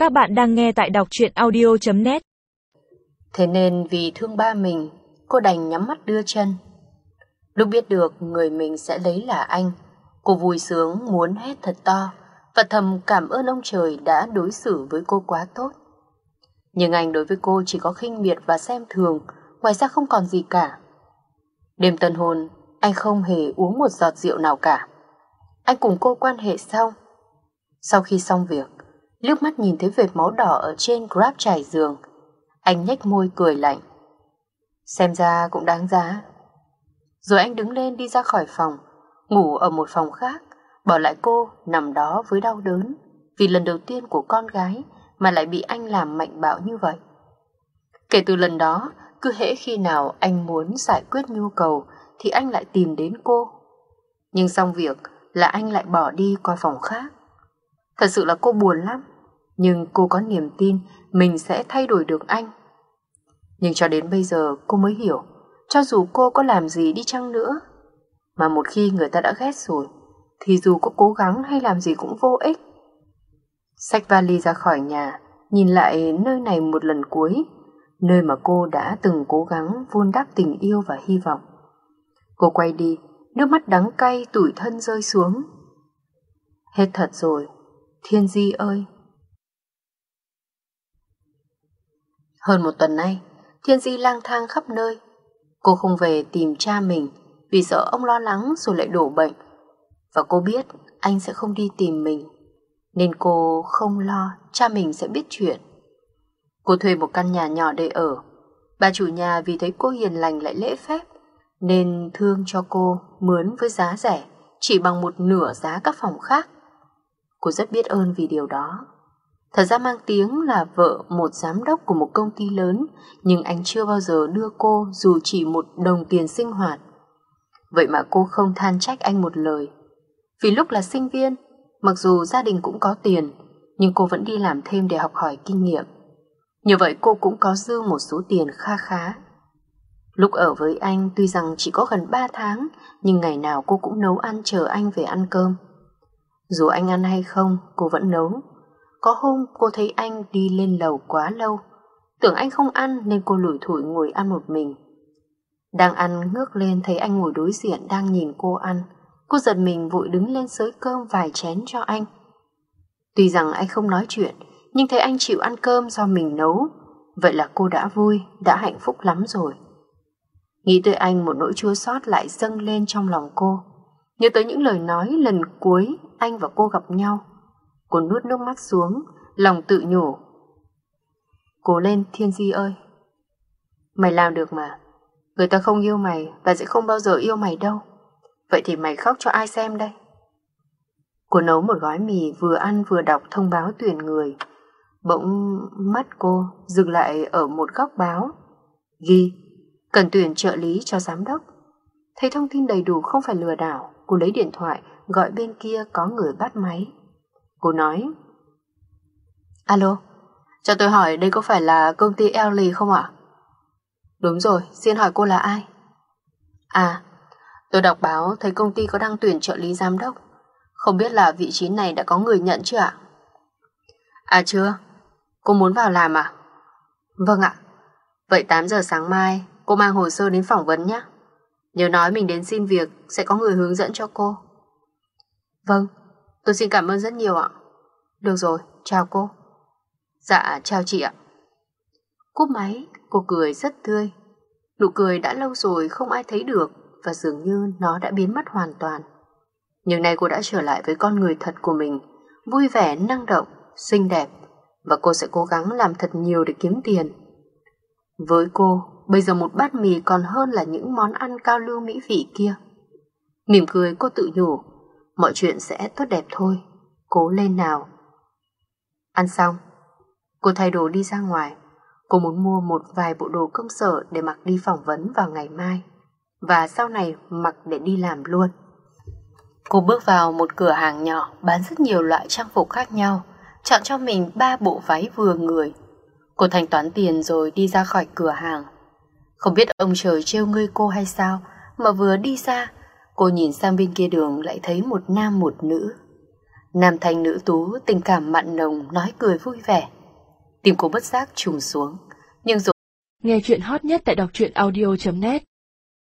Các bạn đang nghe tại đọc truyện audio.net. Thế nên vì thương ba mình, cô đành nhắm mắt đưa chân. Lúc biết được người mình sẽ lấy là anh, cô vui sướng muốn hét thật to và thầm cảm ơn ông trời đã đối xử với cô quá tốt. Nhưng anh đối với cô chỉ có khinh miệt và xem thường, ngoài ra không còn gì cả. Đêm tân hôn, anh không hề uống một giọt rượu nào cả. Anh cùng cô quan hệ xong. Sau khi xong việc, liếc mắt nhìn thấy vệt máu đỏ ở trên grab trải giường, anh nhếch môi cười lạnh. Xem ra cũng đáng giá. Rồi anh đứng lên đi ra khỏi phòng, ngủ ở một phòng khác, bỏ lại cô nằm đó với đau đớn vì lần đầu tiên của con gái mà lại bị anh làm mạnh bạo như vậy. Kể từ lần đó, cứ hễ khi nào anh muốn giải quyết nhu cầu thì anh lại tìm đến cô. Nhưng xong việc là anh lại bỏ đi qua phòng khác. Thật sự là cô buồn lắm, nhưng cô có niềm tin mình sẽ thay đổi được anh. Nhưng cho đến bây giờ cô mới hiểu, cho dù cô có làm gì đi chăng nữa, mà một khi người ta đã ghét rồi, thì dù có cố gắng hay làm gì cũng vô ích. Xách vali ra khỏi nhà, nhìn lại nơi này một lần cuối, nơi mà cô đã từng cố gắng vun đắp tình yêu và hy vọng. Cô quay đi, nước mắt đắng cay tủi thân rơi xuống. Hết thật rồi, Thiên Di ơi. Hơn một tuần nay, Thiên Di lang thang khắp nơi. Cô không về tìm cha mình vì sợ ông lo lắng rồi lại đổ bệnh. Và cô biết anh sẽ không đi tìm mình, nên cô không lo cha mình sẽ biết chuyện. Cô thuê một căn nhà nhỏ để ở. Bà chủ nhà vì thấy cô hiền lành lại lễ phép, nên thương cho cô mướn với giá rẻ, chỉ bằng một nửa giá các phòng khác. Cô rất biết ơn vì điều đó. Thật ra mang tiếng là vợ một giám đốc của một công ty lớn, nhưng anh chưa bao giờ đưa cô dù chỉ một đồng tiền sinh hoạt. Vậy mà cô không than trách anh một lời. Vì lúc là sinh viên, mặc dù gia đình cũng có tiền, nhưng cô vẫn đi làm thêm để học hỏi kinh nghiệm. Như vậy cô cũng có dư một số tiền kha khá. Lúc ở với anh tuy rằng chỉ có gần 3 tháng, nhưng ngày nào cô cũng nấu ăn chờ anh về ăn cơm. Dù anh ăn hay không, cô vẫn nấu. Có hôm cô thấy anh đi lên lầu quá lâu, tưởng anh không ăn nên cô lủi thủi ngồi ăn một mình. Đang ăn ngước lên thấy anh ngồi đối diện đang nhìn cô ăn. Cô giật mình vội đứng lên xới cơm vài chén cho anh. Tuy rằng anh không nói chuyện, nhưng thấy anh chịu ăn cơm do mình nấu, vậy là cô đã vui, đã hạnh phúc lắm rồi. Nghĩ tới anh, một nỗi chua xót lại dâng lên trong lòng cô. Nhớ tới những lời nói lần cuối anh và cô gặp nhau. Cô nuốt nước mắt xuống, lòng tự nhủ. Cố lên Thiên Di ơi. Mày làm được mà. Người ta không yêu mày và sẽ không bao giờ yêu mày đâu. Vậy thì mày khóc cho ai xem đây? Cô nấu một gói mì vừa ăn vừa đọc thông báo tuyển người. Bỗng mắt cô dừng lại ở một góc báo. Ghi, cần tuyển trợ lý cho giám đốc. Thấy thông tin đầy đủ không phải lừa đảo, cô lấy điện thoại gọi bên kia có người bắt máy. Cô nói. Alo, cho tôi hỏi đây có phải là công ty Ellie không ạ? Đúng rồi, xin hỏi cô là ai? À, tôi đọc báo thấy công ty có đăng tuyển trợ lý giám đốc. Không biết là vị trí này đã có người nhận chưa ạ? À chưa, cô muốn vào làm à? Vâng ạ. Vậy 8 giờ sáng mai cô mang hồ sơ đến phỏng vấn nhé. Nhớ nói mình đến xin việc, sẽ có người hướng dẫn cho cô. Vâng, tôi xin cảm ơn rất nhiều ạ. Được rồi, chào cô. Dạ, chào chị ạ. Cúp máy, cô cười rất tươi. Nụ cười đã lâu rồi không ai thấy được và dường như nó đã biến mất hoàn toàn. Nhưng nay cô đã trở lại với con người thật của mình, vui vẻ, năng động, xinh đẹp, và cô sẽ cố gắng làm thật nhiều để kiếm tiền. Với cô, bây giờ một bát mì còn hơn là những món ăn cao lưu mỹ vị kia. Mỉm cười cô tự nhủ, mọi chuyện sẽ tốt đẹp thôi, cố lên nào. Ăn xong, cô thay đồ đi ra ngoài. Cô muốn mua một vài bộ đồ công sở để mặc đi phỏng vấn vào ngày mai, và sau này mặc để đi làm luôn. Cô bước vào một cửa hàng nhỏ bán rất nhiều loại trang phục khác nhau, chọn cho mình 3 bộ váy vừa người. Cô thanh toán tiền rồi đi ra khỏi cửa hàng. Không biết ông trời trêu ngươi cô hay sao, mà vừa đi ra, cô nhìn sang bên kia đường lại thấy một nam một nữ. Nam thanh nữ tú, tình cảm mặn nồng, nói cười vui vẻ. Tim cô bất giác trùng xuống. Nhưng rồi Nghe chuyện hot nhất tại đọc truyện audio.net